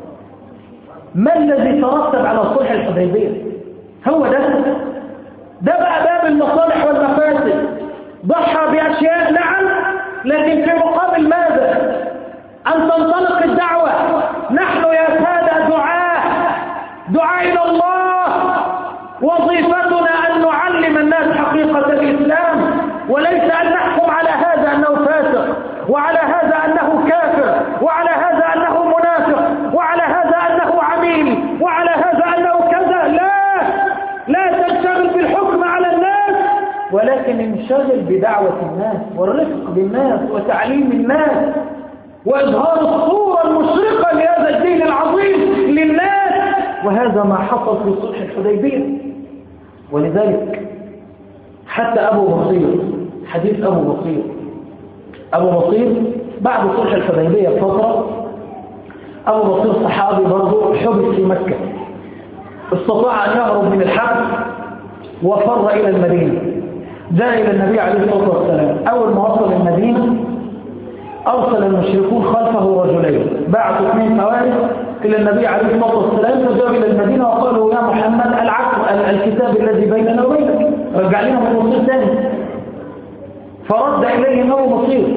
ما الذي ترتب على صلح الحديبية؟ هو ده ده بقى باب المصالح والمفاسد. ضحى بأشياء نعم، لكن في مقابل ماذا؟ أن تنطلق الدعوة. نحن يا سادة دعاء دعاء إلى الله، وظيفتنا أن نعلم الناس حقيقة الإسلام، وليس أن نحكم على هذا أنه فاسق، وعلى هذا أنه كافر، وعلى هذا أنه منافق، وعلى هذا أنه عميل، وعلى هذا أنه كذا. لا لا تشتغل بالحكم على الناس، ولكن انشغل بدعوة الناس والرفق بالناس وتعليم الناس وإظهار الصورة المشرقة لهذا الدين العظيم للناس. وهذا ما حصل في صلح الحديبية. ولذلك حتى أبو بصير، حديث أبو بصير أبو بصير بعد صلح الحديبية بفترة، أبو بصير صحابي برضه حبس في مكة، استطاع أن يهرب من الحبس وفر إلى المدينة. جاء إلى النبي عليه الصلاة والسلام. أول ما وصل المدينة أرسل المشركون خلفه رجلين، بعثوا اثنين فوارس إلى النبي عليه الصلاة والسلام، فجاءوا إلى المدينة وقالوا يا محمد العقد الكتاب الذي بيننا وبينك، رجع لنا أبو بصير ثاني. فرد إليهم أبو بصير،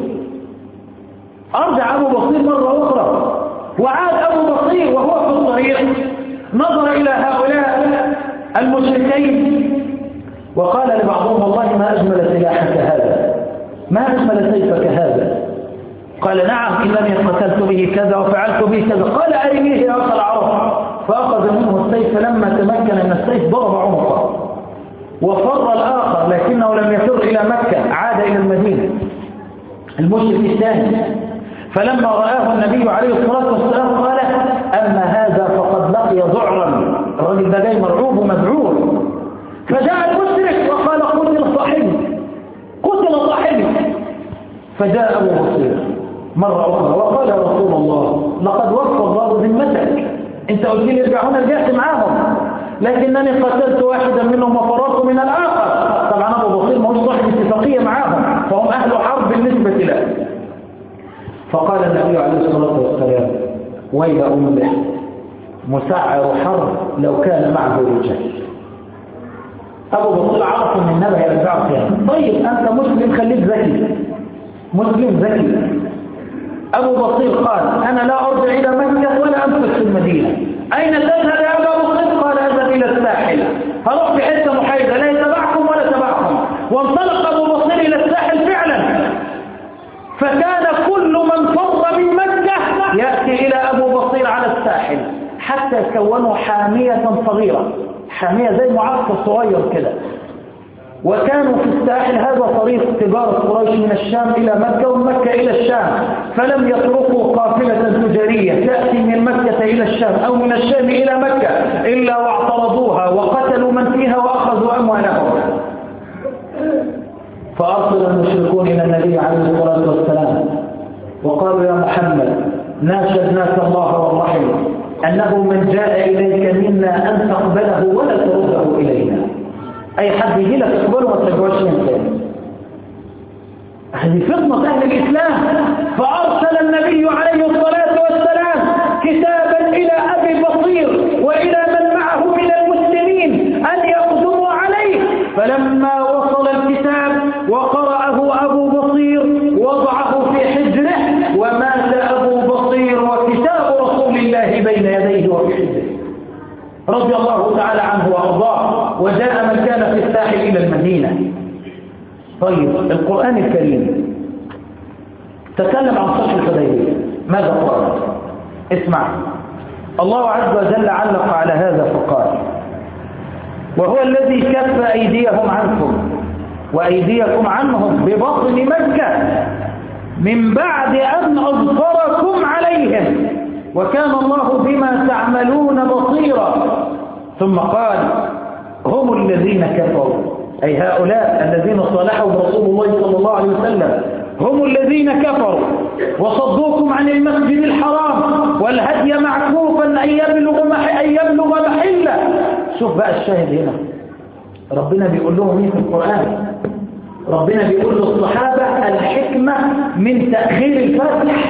أرجع أبو بصير مرة أخرى، وعاد أبو بصير وهو في الطريق نظر إلى هؤلاء المشركين وقال لبعضهم والله ما أجمل سلاحك هذا، ما أجمل سيفك هذا. قال نعم إنني قتلت به كذا وفعلت به كذا. قال أرنيه يا أخ العرب. فأخذ منه السيف، لما تمكن من السيف ضرب عنقه وفر الآخر، لكنه لم يفر إلى مكة، عاد إلى المدينة. المشرك الثاني. فلما رآه النبي عليه الصلاة والسلام قال أما هذا فقد لقي ذعرا، الرجل ده جاي مرعوب ومذعور. فجاء المشرك وقال قتل صاحبي قتل صاحبي. فجاء أبو بصير مرة أخرى وقال يا رسول الله لقد وفى الله ذمتك، أنت قلت لي ارجع هنا، رجعت معاهم، لكنني قتلت واحدا منهم وفررت من الآخر. طبعا أبو بصير ما هو صاحب اتفاقية معاهم، فهم أهل حرب بالنسبة له. فقال النبي عليه الصلاة والسلام ويل أمه مسعر حرب لو كان معه رجال. أبو بصير عرف أن النبي يرجعه ثاني. طيب أنت مسلم خليك ذكي، مسلم ذكي. أبو بصير قال أنا لا أرجع إلى مكة ولا أمسك في المدينة. أين تذهب يا أبو بصير؟ قال أذهب إلى الساحل، هروح في حتة محايدة لا يتبعكم ولا تبعكم. وانطلق أبو بصير إلى الساحل فعلا، فكان كل من فر من مكة يأتي إلى أبو بصير على الساحل حتى كونوا حامية صغيرة، حامية زي معسكر صغير كده. وكانوا في الساحل، هذا طريق تجارة قريش من الشام إلى مكة ومن مكة إلى الشام، فلم يتركوا قافلة تجارية تأتي من مكة إلى الشام أو من الشام إلى مكة إلا واعترضوها وقتلوا من فيها وأخذوا أموالهم. فأرسل المشركون إلى النبي عليه الصلاة والسلام وقالوا يا محمد ناشدناك الله والرحم أنه من جاء إليك منا أن تقبله ولا ترده إلينا. أي حد يجي لك تقبله وما ترجعوش من ثاني. هذه فطنة أهل الإسلام. فأرسل النبي عليه الصلاة والسلام كتابا إلى أبي بصير وإلى من معه من المسلمين أن يقدموا عليه. فلما وصل الكتاب وقرأه أبو بصير وضعه في حجره ومات أبو بصير وكتاب رسول الله بين يديه وفي حجره رضي الله تعالى عنه وأرضاه. وجاء من كان في الساحل إلى المدينة. طيب القرآن الكريم تكلم عن صلح الحديبية، ماذا قال؟ اسمع، الله عز وجل علق على هذا فقال وهو الذي كف أيديهم عنكم وأيديكم عنهم ببطن مكة من بعد أن أظفركم عليهم وكان الله بما تعملون بصيرا. ثم قال هم الذين كفروا، أي هؤلاء الذين صالحوا برسول الله صلى الله عليه وسلم، هم الذين كفروا وصدوكم عن المسجد الحرام والهدي معكوفا أن يبلغ أن يبلغ محله. شوف بقى الشاهد هنا، ربنا بيقول لهم ايه في القرآن؟ ربنا بيقول للصحابة الحكمة من تأخير الفتح،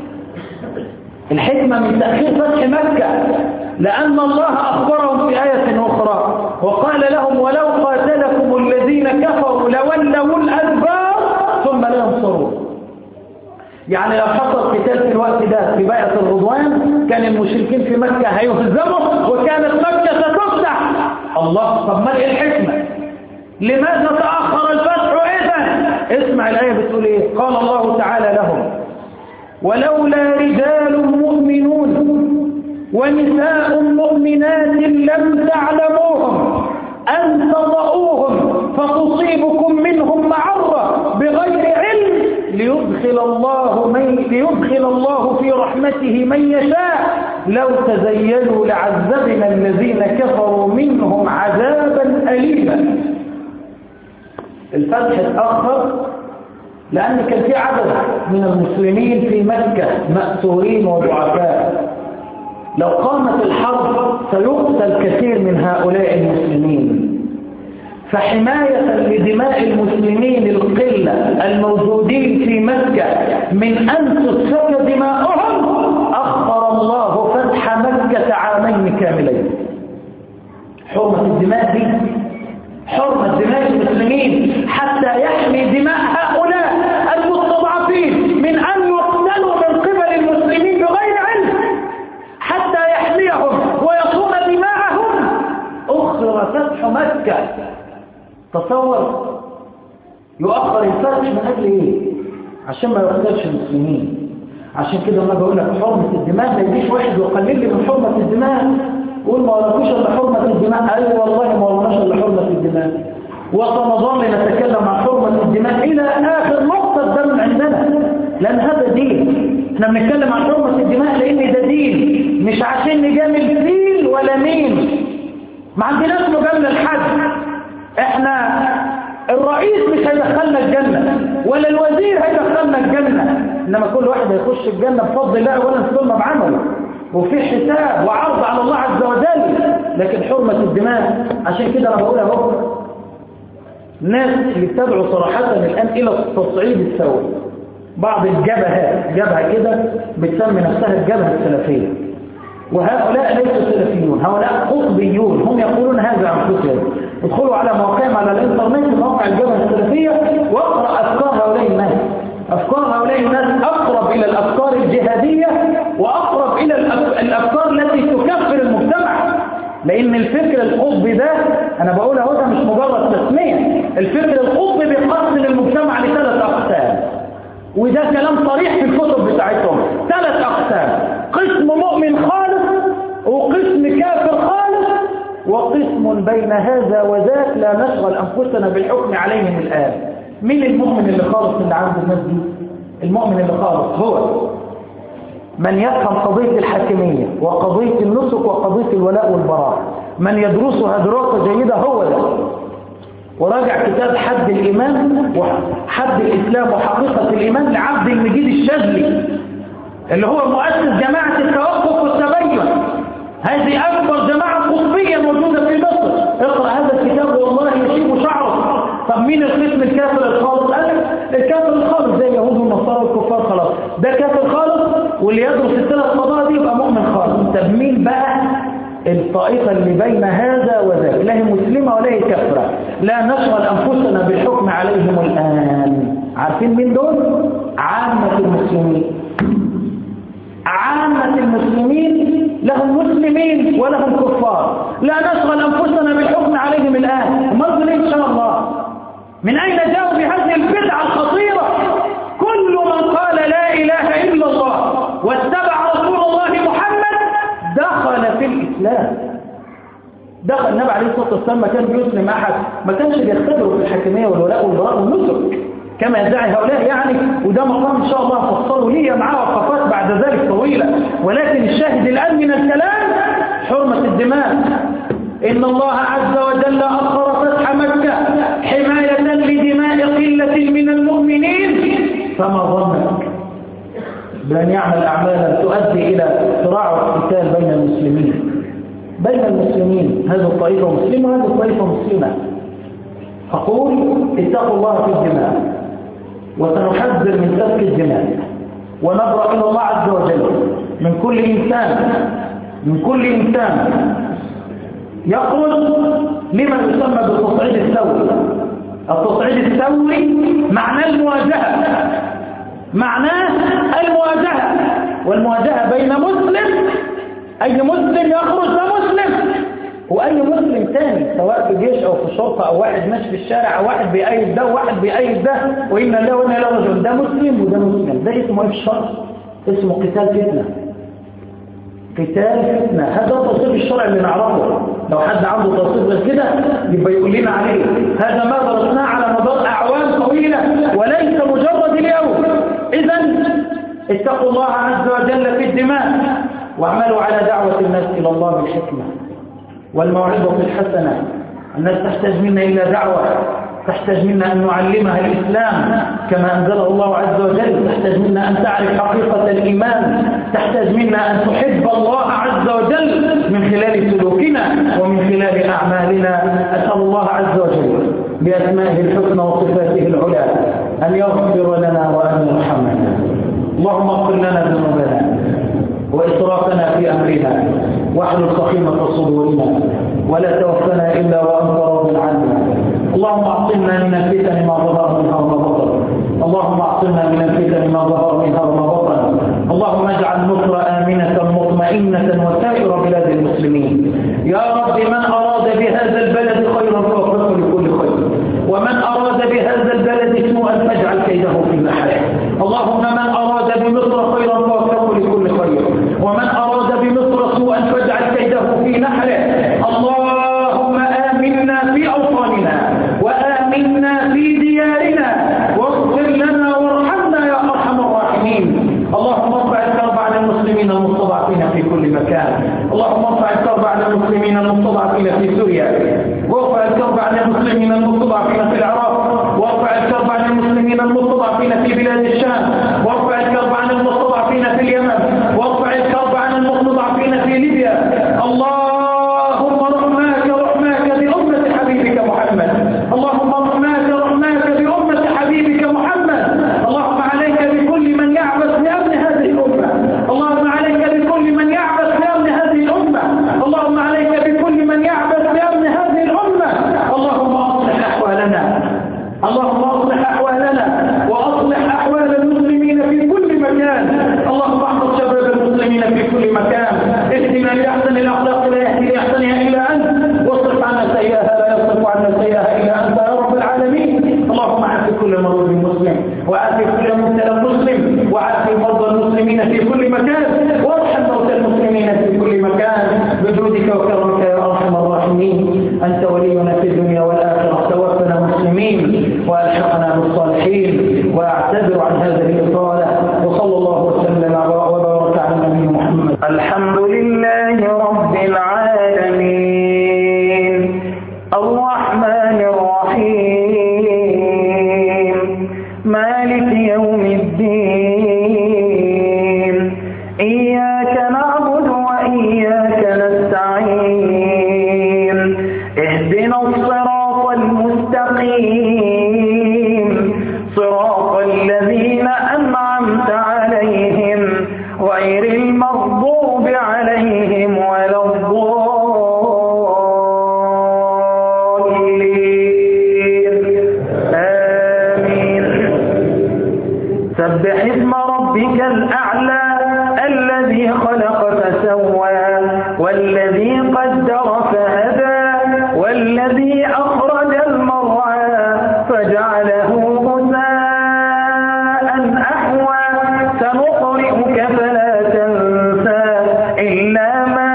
الحكمة من تأخير فتح مكة، لأن الله أخبرهم في آية أخرى وقال لهم ولو قاتلكم الذين كفروا لولوا الأدبار ثم لا ينصرون. يعني لو حصل قتال في الوقت ده في بيعة الرضوان كان المشركين في مكة هيهزموا وكانت مكة ستفتح. الله، طب ما ايه الحكمة؟ لماذا تأخر الفتح إذن؟ اسمع الآية بتقول ايه؟ قال الله تعالى لهم ولولا رجال مؤمنون ونساء مؤمنات لم تعلموهم أن تضعوهم فتصيبكم منهم معرة بغير علم ليدخل الله من ليدخل الله في رحمته من يشاء لو تزينوا لعذبنا الذين كفروا منهم عذابا أليما. الفتح اتأخر لأن كان في عدد من المسلمين في مكة مأسورين وضعفاء، لو قامت الحرب سيقتل كثير من هؤلاء المسلمين. فحماية لدماء المسلمين القلة الموجودين في مكة من أن تسفك دماؤهم أخر الله فتح مكة عامين كاملين. حرمة الدماء دي حرمة دماء المسلمين حتى يحمي دماء هؤلاء المستضعفين من أن يقتلوا من قبل المسلمين بغير علم، حتى يحميهم ويصون دماءهم. أخر فتح مكة. تصور يؤخر الفتح من أجل إيه؟ عشان ما يقتلش المسلمين. عشان كده ما بقول لك حرمة الدماء ما يجيش واحد ويقلل لي من حرمة الدماء قول ما وراكوش الا حرمة الدماء. أي والله ما وراناش الا حرمة الدماء، وسنظل نتكلم عن حرمة الدماء إلى آخر نقطة يستحق الدم عندنا، لأن هذا دين. احنا بنتكلم عن حرمة الدماء لأن ده دين، مش عشان نجامل فيل ولا مين. ما عندناش مجاملة لحد. احنا الرئيس مش هيدخلنا الجنة ولا الوزير هيدخلنا الجنة، انما كل واحد هيخش الجنة بفضل الله ولا نصلنا بعمله، وفي حساب وعرض على الله عز وجل. لكن حرمة الدماء، عشان كده انا بقولها اهو، الناس اللي بتدعو صراحة الآن إلى التصعيد الثوري، بعض الجبهات جبهة كده بتسمي نفسها الجبهة السلفية، وهؤلاء ليسوا سلفيون، هؤلاء قطبيون، هم يقولون هذا عن أنفسهم. ادخلوا على مواقعهم على الانترنت، موقع الجبهة السلفية، واقرأ أفكار هؤلاء الناس. أفكار هؤلاء الناس أقرب إلى الأفكار الجهادية وأقرب إلى الأفكار التي تكفر المجتمع. لأن الفكر القطبي ده أنا بقول اهو ده مش مجرد تسمية، الفكر القطبي بيقسم المجتمع لثلاث أقسام، وده كلام صريح في الكتب بتاعتهم. ثلاث أقسام: قسم مؤمن خالص، وقسم كافر خالص، وقسم بين هذا وذاك لا نشغل أنفسنا بالحكم عليهم الآن. مين المؤمن اللي خالص اللي عند الناس دي؟ المؤمن اللي خالص هو من يفهم قضية الحاكمية وقضية النسك وقضية الولاء والبراء، من يدرسها دراسة جيدة، هو ده. وراجع كتاب حد الإيمان وحد الإسلام وحقيقة الإيمان لعبد المجيد الشاذلي، اللي هو مؤسس جماعة التوقف والتبين. هذه أكبر جماعة قطبية موجودة في مصر. اقرأ هذا الكتاب والله يشيب شعره. طب مين القسم الكافر الخالص؟ قال لك الكافر الخالص زي اليهود والنصارى والكفار، خلاص ده كافر خالص، واللي يدرس الثلاث قضايا دي يبقى مؤمن خالص. طب مين بقى الطائفة اللي بين هذا وذاك؟ لا هي مسلمة ولا هي كافرة، لا نشغل أنفسنا بالحكم عليهم الآن. عارفين مين دول؟ عامة المسلمين. عامة المسلمين لهم مسلمين ولهم كفار، لا نشغل أنفسنا بالحكم عليهم الآن. ومرضوا إن شاء الله من أين جاءوا بهذه البدعة الخطيرة؟ كل من قال لا إله إلا الله واتبع رسول الله محمد دخل في الإسلام. دخل النبي عليه الصلاة والسلام ما كان بيسلم أحد، ما كانش بيختبروا في الحاكمية والولاء والبراء والنسك كما يدعي هؤلاء يعني. وده مقام إن شاء الله هفصله لي معاه وقفات بعد ذلك طويلة. ولكن الشاهد الآن من الكلام حرمة الدماء. إن الله عز وجل أخر فتح مكة حماية لدماء قلة من المؤمنين، فما ظنك بأن يعمل أعمالا تؤدي إلى صراع واقتتال بين المسلمين بين المسلمين هذه الطائفة مسلمة وهذه الطائفة مسلمة. أقول اتقوا الله في الدماء، وسنحذر من سفك الدماء، ونبرأ إلى الله عز وجل من كل إنسان من كل إنسان يخرج لما يسمى بالتصعيد الثوري. التصعيد الثوري معناه المواجهة، معناه المواجهة، والمواجهة بين مسلم، أي مسلم يخرج ده مسلم، وأي مسلم تاني سواء في جيش أو في شرطة أو واحد ماشي في الشارع أو واحد بيأيد ده وواحد بيأيد ده، وإن الله وإن الله رجل، ده مسلم وده مسلم. ده اسمه إيه في الشرع؟ اسمه قتال فتنة. قتال فتنة، هذا التصريف الشرعي اللي نعرفه. لو حد عنده تصريف غير كده يبقى يقول لنا عليه. هذا ما درسناه على مدار أعوام طويلة وليس مجرد اليوم. إذن اتقوا الله عز وجل في الدماء، واعملوا على دعوة الناس إلى الله بالحكمة والموعظة الحسنة. الناس تحتاج منا إلى دعوة، تحتاج منا أن نعلمها الإسلام كما أنزله الله عز وجل، تحتاج منا أن تعرف حقيقة الإيمان، تحتاج منا أن تحب الله عز وجل من خلال سلوكنا ومن خلال أعمالنا. أسأل الله عز وجل بأسمائه الحسنى وصفاته العلى أن يغفر لنا وأن يرحمنا. اللهم اغفر لنا ذنوبنا وإسرافنا في أمرنا، واحلل خصيمة صدورنا، ولا توفنا إلا وأنت راض عنا. اللهم اعصمنا من الفتن ما ظهر منها وما بطن، اللهم اعصمنا من الفتن ما ظهر منها وما بطن. اللهم اجعل مصر آمنة مطمئنة وسائر بلاد المسلمين. يا رب من أراد بهذا البلد خيرا فوفقه لكل خير، ومن أراد بهذا البلد سوءا فاجعل كيده في نحره. اللهم من أراد بمصر خيرا فوفقه لكل خير، ومن أراد بمصر سوءا فاجعل كيده في نحره. اللهم آمنا في أوطاننا وآمنا في ديارنا، واغفر لنا المسلمين المستضعفين في سوريا، وارفع الكرب عن المسلمين المستضعفين في العراق، وارفع الكرب عن المسلمين المستضعفين في بلاد الشام، وارفع الكرب عن المستضعفين في اليمن، وارفع الكرب عن المستضعفين في ليبيا. اللهم رحماك رحماك بأمة حبيبك محمد، اللهم رحماك رحماك بأمة حبيبك محمد. اللهم عليك بكل من يعبث بأمن هذه الأمة، اللهم عليك بكل من يعبث بأمن هذه الأمة، اللهم عليك بكل من يعبث بأمن هذه الأمة. اللهم أصلح أحوالنا، اللهم أصلح أحوالنا وأصلح أحوال المسلمين في كل مكان. اللهم احفظ شباب المسلمين في كل مكان، اهدنا لأحسن الأخلاق لا يهدي لأحسنها إلا أنت، واصرف عنا سيئها لا يصرف عنا سيئها إلا أنت يا رب العالمين. اللهم عافي كل مريض مسلم، وعافي كل مبتلى مسلم، وعافي مرضى المسلمين في كل مكان، وارحم موتى المسلمين في كل مكان بجودك وكرمك يا أرحم الراحمين. أنت ولينا في الدنيا والآخرة، توفنا مسلمين وألحقنا بالصالحين. وأعتذر عن هذه الإطالة، وصلى الله وسلم وبارك على النبي محمد. الحمد لله رب العالمين، الرحمن الرحيم، مالك يوم الدين، إياك نعبد وإياك نستعين، اهدنا الصراط المستقيم، صراط الذين أنعمت عليهم غير المغضوب عليهم ولا الضالين، آمين. سبح اسم ربك الأعلى الذي خلق فسوى، والذي قدر فهدى، والذي أخرج المرعى فجعله غثاء أحوى. سنقرئك فلا تنسى إلا ما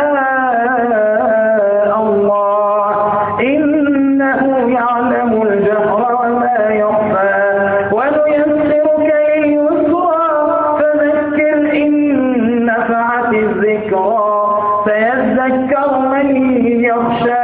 شاء الله، إنه يعلم الجهر وما يخفى. ونيسرك لليسرى، فذكر إن نفعت الذكرى، سيذكر من يخشى